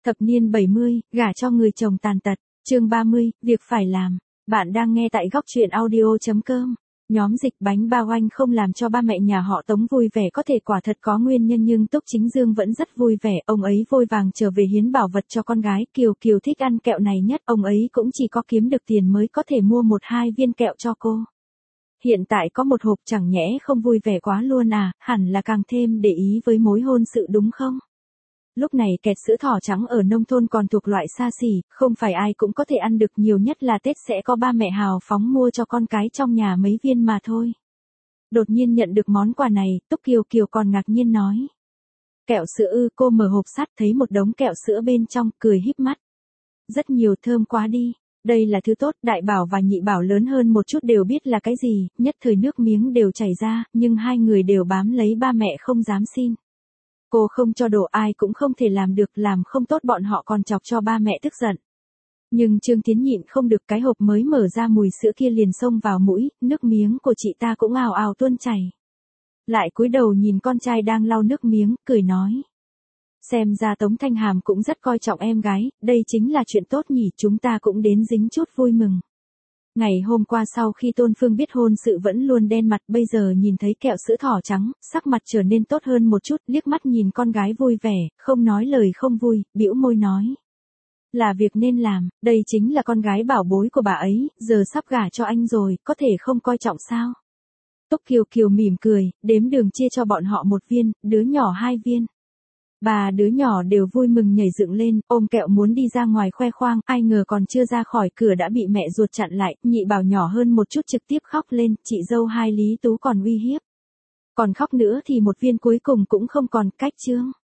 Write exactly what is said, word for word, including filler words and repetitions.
Thập niên bảy mươi, gả cho người chồng tàn tật, chương ba mươi, việc phải làm. Bạn đang nghe tại góc truyện audio chấm com. Nhóm dịch bánh bao anh không làm cho ba mẹ nhà họ Tống vui vẻ có thể quả thật có nguyên nhân, nhưng Túc Chính Dương vẫn rất vui vẻ. Ông ấy vội vàng trở về hiến bảo vật cho con gái. Kiều Kiều thích ăn kẹo này nhất, ông ấy cũng chỉ có kiếm được tiền mới có thể mua một hai viên kẹo cho cô. Hiện tại có một hộp chẳng nhẽ không vui vẻ quá luôn à, hẳn là càng thêm để ý với mối hôn sự đúng không? Lúc này kẹt sữa thỏ trắng ở nông thôn còn thuộc loại xa xỉ, không phải ai cũng có thể ăn được, nhiều nhất là Tết sẽ có ba mẹ hào phóng mua cho con cái trong nhà mấy viên mà thôi. Đột nhiên nhận được món quà này, Túc Kiều Kiều còn ngạc nhiên nói. Kẹo sữa ư? Cô mở hộp sắt thấy một đống kẹo sữa bên trong, cười híp mắt. Rất nhiều, thơm quá đi. Đây là thứ tốt, đại bảo và nhị bảo lớn hơn một chút đều biết là cái gì, nhất thời nước miếng đều chảy ra, nhưng hai người đều bám lấy ba mẹ không dám xin. Cô không cho đồ ai cũng không thể làm được, làm không tốt bọn họ còn chọc cho ba mẹ tức giận. Nhưng Trương Tiến nhịn không được, cái hộp mới mở ra mùi sữa kia liền xông vào mũi, nước miếng của chị ta cũng ào ào tuôn chảy. Lại cúi đầu nhìn con trai đang lau nước miếng, cười nói. Xem ra Tống Thanh Hàm cũng rất coi trọng em gái, đây chính là chuyện tốt nhỉ, chúng ta cũng đến dính chút vui mừng. Ngày hôm qua sau khi Tôn Phương biết hôn sự vẫn luôn đen mặt, bây giờ nhìn thấy kẹo sữa thỏ trắng, sắc mặt trở nên tốt hơn một chút, liếc mắt nhìn con gái vui vẻ, không nói lời không vui, bĩu môi nói. Là việc nên làm, đây chính là con gái bảo bối của bà ấy, giờ sắp gả cho anh rồi, có thể không coi trọng sao? Túc Kiều Kiều mỉm cười, đếm đường chia cho bọn họ một viên, đứa nhỏ hai viên. Ba đứa nhỏ đều vui mừng nhảy dựng lên, ôm kẹo muốn đi ra ngoài khoe khoang, ai ngờ còn chưa ra khỏi cửa đã bị mẹ ruột chặn lại, nhị bảo nhỏ hơn một chút trực tiếp khóc lên, chị dâu hai Lý Tú còn uy hiếp. Còn khóc nữa thì một viên cuối cùng cũng không còn, cách chương.